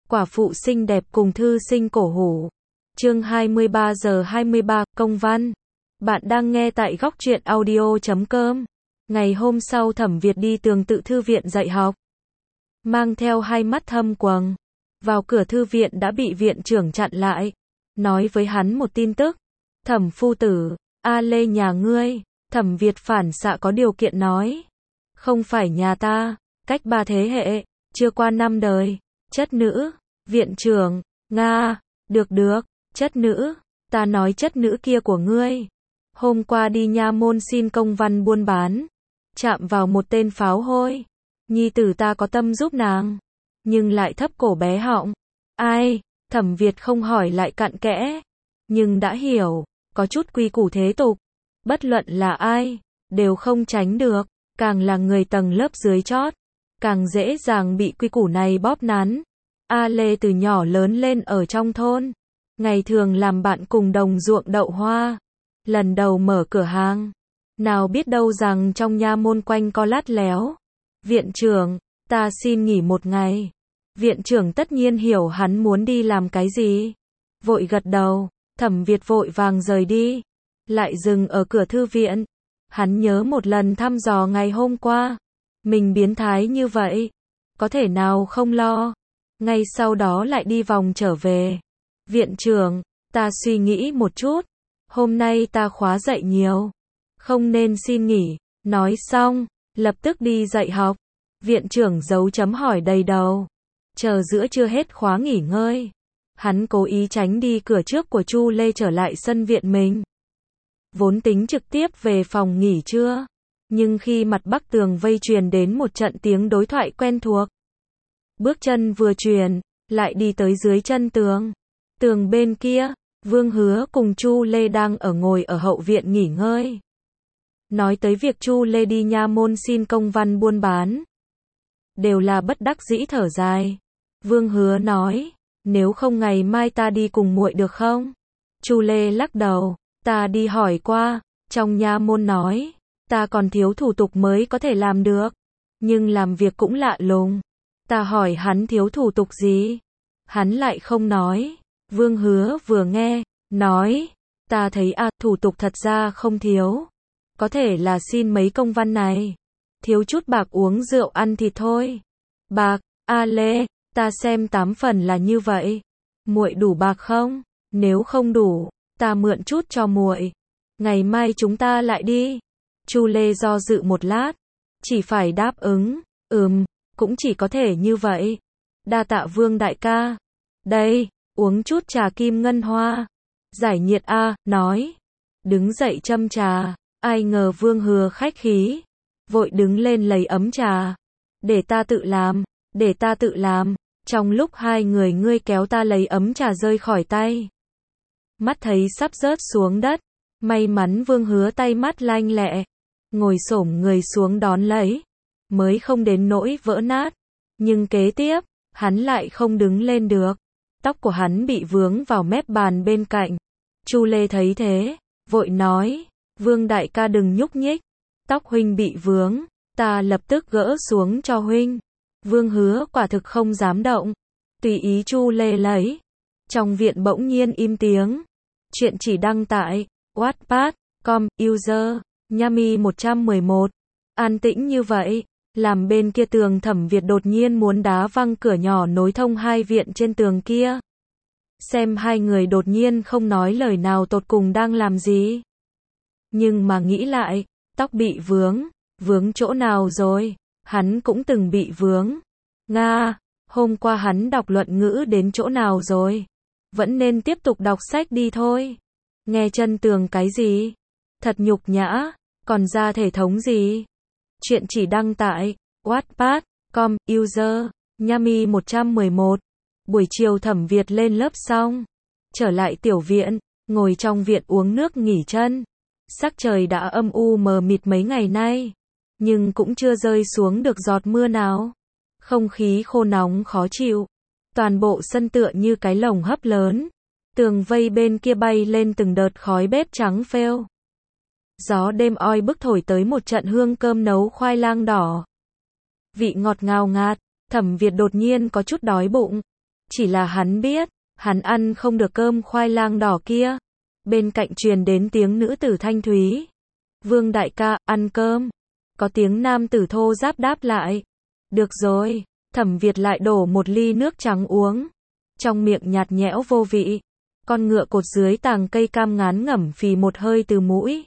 Quả phụ xinh đẹp cùng thư sinh cổ hủ. Chương 23 giờ 23, công văn. Bạn đang nghe tại góc truyện audio.com. Ngày hôm sau Thẩm Việt đi tường tự thư viện dạy học. Mang theo hai mắt thâm quầng. Vào cửa thư viện đã bị viện trưởng chặn lại. Nói với hắn một tin tức. Thẩm phu tử, A Lê nhà ngươi. Thẩm Việt phản xạ có điều kiện nói. Không phải nhà ta, cách 3 thế hệ, chưa qua 5 đời. Chất nữ. Viện trưởng, Nga, được, chất nữ, ta nói chất nữ kia của ngươi. Hôm qua đi nha môn xin công văn buôn bán, chạm vào một tên pháo hôi. Nhi tử ta có tâm giúp nàng, nhưng lại thấp cổ bé họng. Ai? Thẩm Việt không hỏi lại cặn kẽ, nhưng đã hiểu, có chút quy củ thế tục. Bất luận là ai, đều không tránh được, càng là người tầng lớp dưới chót, càng dễ dàng bị quy củ này bóp nắn. A Lê từ nhỏ lớn lên ở trong thôn, ngày thường làm bạn cùng đồng ruộng đậu hoa. Lần đầu mở cửa hàng, nào biết đâu rằng trong nha môn quanh co lát léo. Viện trưởng, ta xin nghỉ một ngày. Viện trưởng tất nhiên hiểu hắn muốn đi làm cái gì. Vội gật đầu, Thẩm Việt vội vàng rời đi. Lại dừng ở cửa thư viện. Hắn nhớ một lần thăm dò ngày hôm qua. Mình biến thái như vậy, có thể nào không lo. Ngay sau đó lại đi vòng trở về. Viện trưởng, ta suy nghĩ một chút. Hôm nay ta khóa dạy nhiều, không nên xin nghỉ. Nói xong, lập tức đi dạy học. Viện trưởng dấu chấm hỏi đầy đầu. Chờ giữa trưa hết khóa nghỉ ngơi. Hắn cố ý tránh đi cửa trước của Chu Lê trở lại sân viện mình. Vốn tính trực tiếp về phòng nghỉ trưa. Nhưng khi mặt bắc tường vây truyền đến một trận tiếng đối thoại quen thuộc. Bước chân vừa truyền, lại đi tới dưới chân tường. Tường bên kia, Vương Hứa cùng Chu Lê đang ngồi ở hậu viện nghỉ ngơi. Nói tới việc Chu Lê đi nha môn xin công văn buôn bán. Đều là bất đắc dĩ thở dài. Vương Hứa nói, nếu không ngày mai ta đi cùng muội được không? Chu Lê lắc đầu, ta đi hỏi qua, trong nha môn nói, ta còn thiếu thủ tục mới có thể làm được. Nhưng làm việc cũng lạ lùng. Ta hỏi hắn thiếu thủ tục gì? Hắn lại không nói. Vương Hứa vừa nghe, nói, ta thấy thủ tục thật ra không thiếu. Có thể là xin mấy công văn này. Thiếu chút bạc uống rượu ăn thịt thôi. Bạc, A Lê, ta xem 8 phần là như vậy. Muội đủ bạc không? Nếu không đủ, ta mượn chút cho muội. Ngày mai chúng ta lại đi. Chu Lê do dự một lát, chỉ phải đáp ứng, cũng chỉ có thể như vậy. Đa tạ Vương đại ca. Đây, uống chút trà kim ngân hoa. Giải nhiệt nói. Đứng dậy châm trà, ai ngờ Vương Hứa khách khí. Vội đứng lên lấy ấm trà. Để ta tự làm. Trong lúc hai người ngươi kéo ta lấy ấm trà rơi khỏi tay. Mắt thấy sắp rớt xuống đất. May mắn Vương Hứa tay mắt lanh lẹ. Ngồi xổm người xuống đón lấy. Mới không đến nỗi vỡ nát. Nhưng kế tiếp, hắn lại không đứng lên được. Tóc của hắn bị vướng vào mép bàn bên cạnh. Chu Lê thấy thế, vội nói, Vương đại ca đừng nhúc nhích. Tóc huynh bị vướng, ta lập tức gỡ xuống cho huynh. Vương Hứa quả thực không dám động. Tùy ý Chu Lê lấy. Trong viện bỗng nhiên im tiếng. Chuyện chỉ đăng tại Wattpad.com, user Nhami 111. An tĩnh như vậy, làm bên kia tường Thẩm Việt đột nhiên muốn đá văng cửa nhỏ nối thông hai viện trên tường kia. Xem hai người đột nhiên không nói lời nào tột cùng đang làm gì. Nhưng mà nghĩ lại, tóc bị vướng chỗ nào rồi? Hắn cũng từng bị vướng. Nga, hôm qua hắn đọc luận ngữ đến chỗ nào rồi? Vẫn nên tiếp tục đọc sách đi thôi. Nghe chân tường cái gì? Thật nhục nhã, còn ra thể thống gì? Chuyện chỉ đăng tại Wattpad.com, user Nhami 111. Buổi chiều Thẩm Việt lên lớp xong, trở lại tiểu viện, ngồi trong viện uống nước nghỉ chân. Sắc trời đã âm u mờ mịt mấy ngày nay, nhưng cũng chưa rơi xuống được giọt mưa nào. Không khí khô nóng khó chịu. Toàn bộ sân tựa như cái lồng hấp lớn. Tường vây bên kia bay lên từng đợt khói bếp trắng phêu. Gió đêm oi bức thổi tới một trận hương cơm nấu khoai lang đỏ. Vị ngọt ngào ngạt, Thẩm Việt đột nhiên có chút đói bụng. Chỉ là hắn biết, hắn ăn không được cơm khoai lang đỏ kia. Bên cạnh truyền đến tiếng nữ tử thanh thúy. Vương đại ca, ăn cơm. Có tiếng nam tử thô ráp đáp lại. Được rồi, Thẩm Việt lại đổ một ly nước trắng uống. Trong miệng nhạt nhẽo vô vị. Con ngựa cột dưới tàng cây cam ngán ngẩm phì một hơi từ mũi.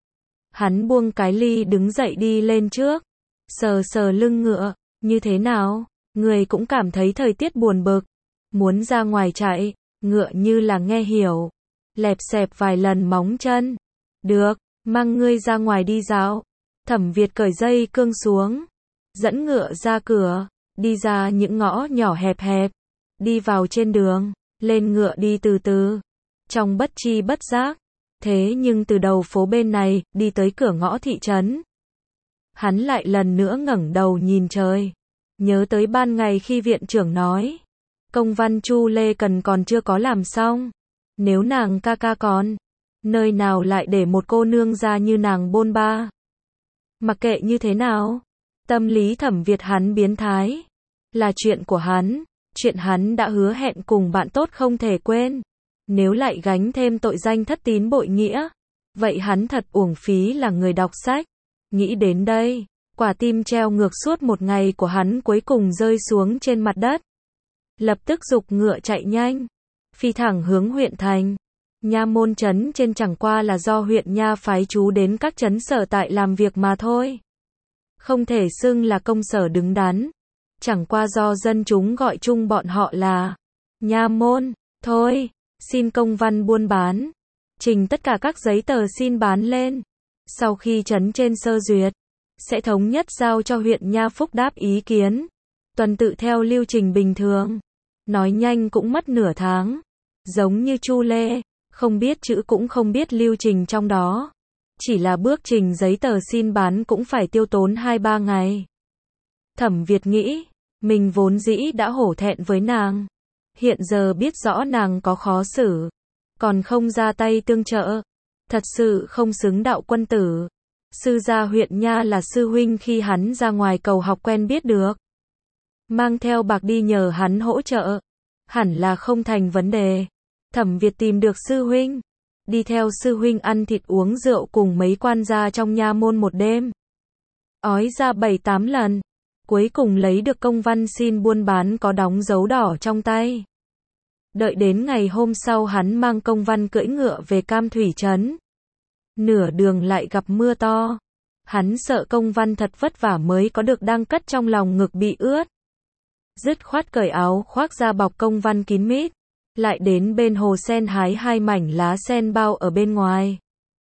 Hắn buông cái ly đứng dậy đi lên trước. Sờ sờ lưng ngựa. Như thế nào? Người cũng cảm thấy thời tiết buồn bực. Muốn ra ngoài chạy. Ngựa như là nghe hiểu. Lẹp xẹp vài lần móng chân. Được, mang ngươi ra ngoài đi dạo. Thẩm Việt cởi dây cương xuống. Dẫn ngựa ra cửa. Đi ra những ngõ nhỏ hẹp hẹp. Đi vào trên đường. Lên ngựa đi từ từ. Trong bất chi bất giác. Thế nhưng từ đầu phố bên này, đi tới cửa ngõ thị trấn. Hắn lại lần nữa ngẩng đầu nhìn trời. Nhớ tới ban ngày khi viện trưởng nói. Công văn Chu Lê Cần còn chưa có làm xong. Nếu nàng ca ca còn. Nơi nào lại để một cô nương ra như nàng bôn ba. Mặc kệ như thế nào. Tâm lý Thẩm Việt hắn biến thái. Là chuyện của hắn. Chuyện hắn đã hứa hẹn cùng bạn tốt không thể quên. Nếu lại gánh thêm tội danh thất tín bội nghĩa. Vậy hắn thật uổng phí là người đọc sách. Nghĩ đến đây. Quả tim treo ngược suốt một ngày của hắn cuối cùng rơi xuống trên mặt đất. Lập tức giục ngựa chạy nhanh. Phi thẳng hướng huyện thành. Nha môn trấn trên chẳng qua là do huyện nha phái chú đến các trấn sở tại làm việc mà thôi. Không thể xưng là công sở đứng đắn. Chẳng qua do dân chúng gọi chung bọn họ là nha môn. Thôi, xin công văn buôn bán. Trình tất cả các giấy tờ xin bán lên. Sau khi trấn trên sơ duyệt, sẽ thống nhất giao cho huyện nha phúc đáp ý kiến. Tuần tự theo lưu trình bình thường. Nói nhanh cũng mất nửa tháng. Giống như Chu Lê, không biết chữ cũng không biết lưu trình trong đó. Chỉ là bước trình giấy tờ xin bán cũng phải tiêu tốn 2-3 ngày. Thẩm Việt nghĩ, mình vốn dĩ đã hổ thẹn với nàng. Hiện giờ biết rõ nàng có khó xử. Còn không ra tay tương trợ. Thật sự không xứng đạo quân tử. Sư gia huyện nha là sư huynh khi hắn ra ngoài cầu học quen biết được. Mang theo bạc đi nhờ hắn hỗ trợ. Hẳn là không thành vấn đề. Thẩm Việt tìm được sư huynh. Đi theo sư huynh ăn thịt uống rượu cùng mấy quan gia trong nha môn một đêm. Ói ra 7-8 lần. Cuối cùng lấy được công văn xin buôn bán có đóng dấu đỏ trong tay. Đợi đến ngày hôm sau hắn mang công văn cưỡi ngựa về Cam Thủy trấn. Nửa đường lại gặp mưa to. Hắn sợ công văn thật vất vả mới có được đang cất trong lòng ngực bị ướt. Dứt khoát cởi áo khoác ra bọc công văn kín mít. Lại đến bên hồ sen hái 2 mảnh lá sen bao ở bên ngoài.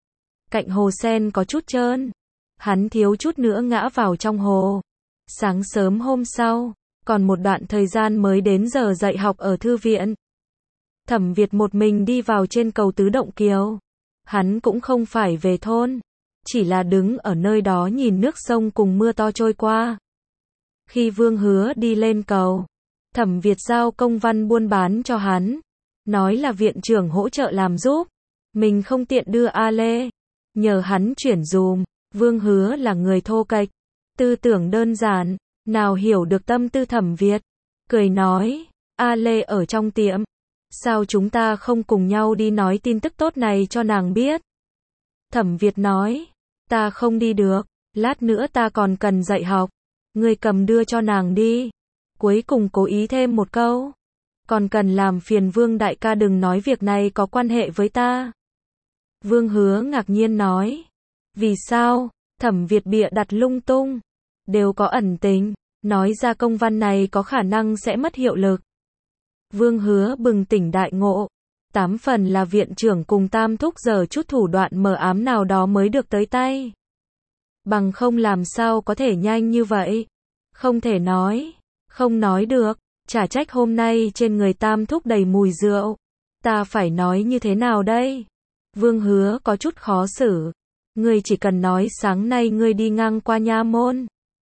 Cạnh hồ sen có chút trơn. Hắn thiếu chút nữa ngã vào trong hồ. Sáng sớm hôm sau, còn một đoạn thời gian mới đến giờ dạy học ở thư viện. Thẩm Việt một mình đi vào trên cầu Tứ Động Kiều. Hắn cũng không phải về thôn. Chỉ là đứng ở nơi đó nhìn nước sông cùng mưa to trôi qua. Khi Vương Hứa đi lên cầu, Thẩm Việt giao công văn buôn bán cho hắn. Nói là viện trưởng hỗ trợ làm giúp. Mình không tiện đưa A Lê. Nhờ hắn chuyển dùm. Vương Hứa là người thô kệch. Tư tưởng đơn giản. Nào hiểu được tâm tư Thẩm Việt. Cười nói. A Lê ở trong tiệm. Sao chúng ta không cùng nhau đi nói tin tức tốt này cho nàng biết? Thẩm Việt nói. Ta không đi được. Lát nữa ta còn cần dạy học. Ngươi cầm đưa cho nàng đi. Cuối cùng cố ý thêm một câu. Còn cần làm phiền Vương đại ca đừng nói việc này có quan hệ với ta. Vương Hứa ngạc nhiên nói. Vì sao? Thẩm Việt bịa đặt lung tung. Đều có ẩn tình. Nói ra công văn này có khả năng sẽ mất hiệu lực. Vương Hứa bừng tỉnh đại ngộ. 8 phần là viện trưởng cùng Tam Thúc giờ chút thủ đoạn mờ ám nào đó mới được tới tay. Bằng không làm sao có thể nhanh như vậy. Không thể nói. Không nói được. Chả trách hôm nay trên người Tam Thúc đầy mùi rượu. Ta phải nói như thế nào đây? Vương Hứa có chút khó xử. Ngươi chỉ cần nói sáng nay ngươi đi ngang qua nha môn.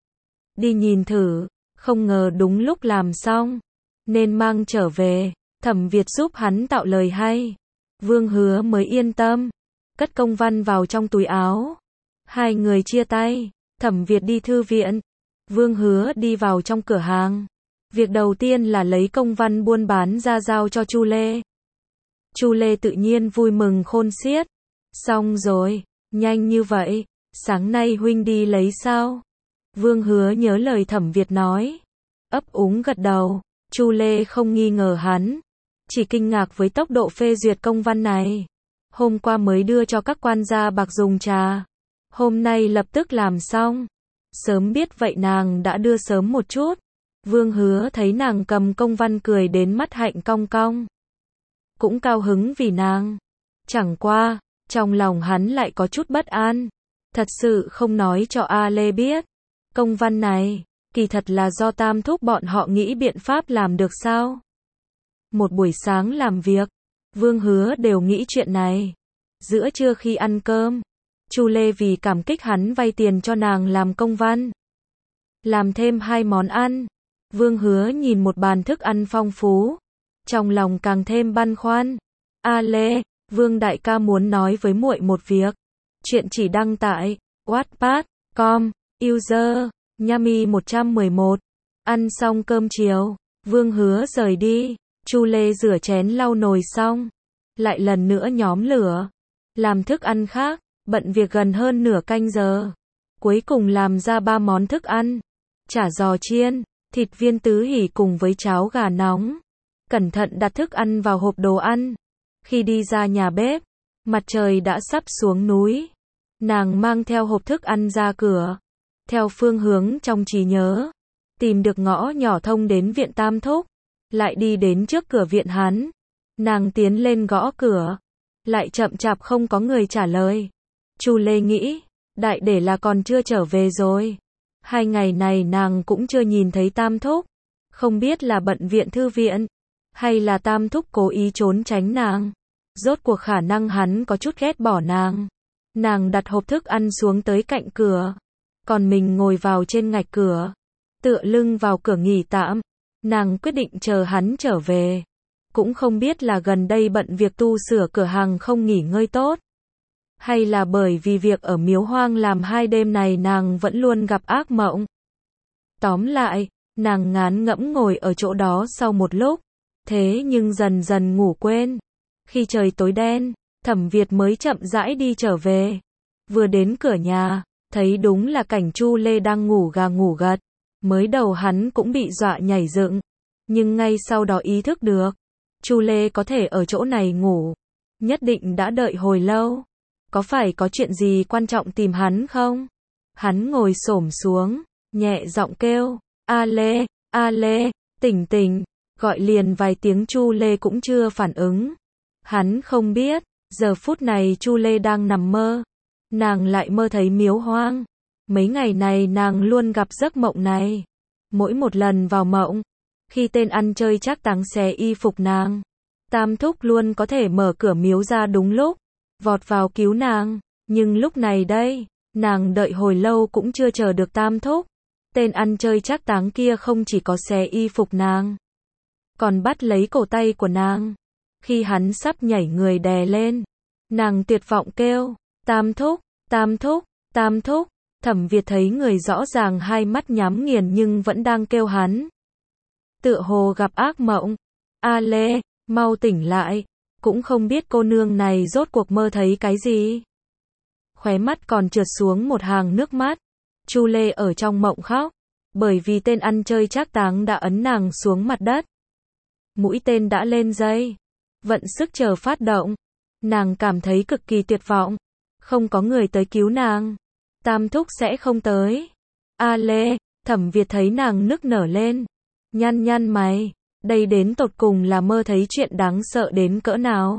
Đi nhìn thử. Không ngờ đúng lúc làm xong. Nên mang trở về. Thẩm Việt giúp hắn tạo lời hay. Vương Hứa mới yên tâm. Cất công văn vào trong túi áo. Hai người chia tay. Thẩm Việt đi thư viện. Vương Hứa đi vào trong cửa hàng. Việc đầu tiên là lấy công văn buôn bán ra giao cho Chu Lê. Chu Lê tự nhiên vui mừng khôn xiết. Xong rồi, nhanh như vậy, sáng nay huynh đi lấy sao? Vương Hứa nhớ lời Thẩm Việt nói, ấp úng gật đầu. Chu Lê không nghi ngờ hắn, chỉ kinh ngạc với tốc độ phê duyệt công văn này. Hôm qua mới đưa cho các quan gia bạc dùng trà, hôm nay lập tức làm xong. Sớm biết vậy nàng đã đưa sớm một chút. Vương Hứa thấy nàng cầm công văn cười đến mắt hạnh cong cong, cũng cao hứng vì nàng. Chẳng qua, trong lòng hắn lại có chút bất an, thật sự không nói cho A Lê biết. Công văn này, kỳ thật là do Tam thúc bọn họ nghĩ biện pháp làm được sao? Một buổi sáng làm việc, Vương Hứa đều nghĩ chuyện này. Giữa trưa khi ăn cơm, Chu Lê vì cảm kích hắn vay tiền cho nàng làm công văn, làm thêm 2 món ăn. Vương Hứa nhìn một bàn thức ăn phong phú, trong lòng càng thêm băn khoăn. A Lê, Vương đại ca muốn nói với muội một việc. Chuyện chỉ đăng tại wattpad.com, user Nhami 111. Ăn xong cơm chiều, Vương Hứa rời đi. Chu Lê rửa chén lau nồi xong, lại lần nữa nhóm lửa, làm thức ăn khác, bận việc gần hơn nửa canh giờ. Cuối cùng làm ra 3 món thức ăn: chả giò chiên, thịt viên tứ hỉ cùng với cháo gà nóng. Cẩn thận đặt thức ăn vào hộp đồ ăn. Khi đi ra nhà bếp, mặt trời đã sắp xuống núi. Nàng mang theo hộp thức ăn ra cửa, theo phương hướng trong trí nhớ, tìm được ngõ nhỏ thông đến viện Tam thúc, lại đi đến trước cửa viện hắn. Nàng tiến lên gõ cửa, lại chậm chạp không có người trả lời. Chu Lê nghĩ, đại để là còn chưa trở về rồi. 2 ngày này nàng cũng chưa nhìn thấy Tam thúc, không biết là bận viện thư viện, hay là Tam thúc cố ý trốn tránh nàng. Rốt cuộc khả năng hắn có chút ghét bỏ nàng. Nàng đặt hộp thức ăn xuống tới cạnh cửa, còn mình ngồi vào trên ngạch cửa, tựa lưng vào cửa nghỉ tạm. Nàng quyết định chờ hắn trở về. Cũng không biết là gần đây bận việc tu sửa cửa hàng không nghỉ ngơi tốt, hay là bởi vì việc ở Miếu Hoang làm 2 đêm này nàng vẫn luôn gặp ác mộng. Tóm lại, nàng ngán ngẫm ngồi ở chỗ đó sau một lúc, thế nhưng dần dần ngủ quên. Khi trời tối đen, Thẩm Việt mới chậm rãi đi trở về. Vừa đến cửa nhà, thấy đúng là cảnh Chu Lê đang ngủ gà ngủ gật. Mới đầu hắn cũng bị dọa nhảy dựng, nhưng ngay sau đó ý thức được, Chu Lê có thể ở chỗ này ngủ, nhất định đã đợi hồi lâu. Có phải có chuyện gì quan trọng tìm hắn không? Hắn ngồi xổm xuống, nhẹ giọng kêu, A Lê, tỉnh tỉnh, gọi liền vài tiếng Chu Lê cũng chưa phản ứng. Hắn không biết, giờ phút này Chu Lê đang nằm mơ. Nàng lại mơ thấy Miếu Hoang. Mấy ngày này nàng luôn gặp giấc mộng này. Mỗi một lần vào mộng, khi tên ăn chơi trác táng xé y phục nàng, Tam thúc luôn có thể mở cửa miếu ra đúng lúc, vọt vào cứu nàng. Nhưng lúc này đây, nàng đợi hồi lâu cũng chưa chờ được Tam thúc. Tên ăn chơi trác táng kia không chỉ có xé y phục nàng, còn bắt lấy cổ tay của nàng. Khi hắn sắp nhảy người đè lên, nàng tuyệt vọng kêu, Tam thúc, Tam thúc, Tam thúc. Thẩm Việt thấy người rõ ràng 2 mắt nhắm nghiền nhưng vẫn đang kêu hắn. Tựa hồ gặp ác mộng. A Lê, mau tỉnh lại. Cũng không biết cô nương này rốt cuộc mơ thấy cái gì. Khóe mắt còn trượt xuống một hàng nước mắt. Chu Lê ở trong mộng khóc, bởi vì tên ăn chơi trác táng đã ấn nàng xuống mặt đất. Mũi tên đã lên dây, vận sức chờ phát động. Nàng cảm thấy cực kỳ tuyệt vọng. Không có người tới cứu nàng, Tam thúc sẽ không tới. A Lê, Thẩm Việt thấy nàng nức nở lên, nhăn nhăn mày, đây đến tột cùng là mơ thấy chuyện đáng sợ đến cỡ nào.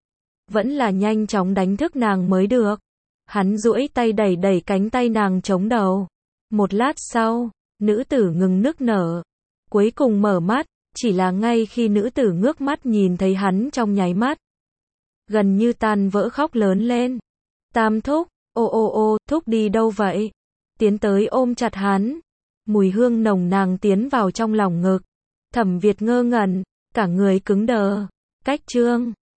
Vẫn là nhanh chóng đánh thức nàng mới được. Hắn duỗi tay đẩy đẩy cánh tay nàng chống đầu. Một lát sau, nữ tử ngừng nức nở, cuối cùng mở mắt, chỉ là ngay khi nữ tử ngước mắt nhìn thấy hắn trong nháy mắt, gần như tan vỡ khóc lớn lên. Tam thúc, ô, thúc đi đâu vậy? Tiến tới ôm chặt hắn. Mùi hương nồng nàn tiến vào trong lòng ngực. Thẩm Việt ngơ ngẩn, cả người cứng đờ. Cách chương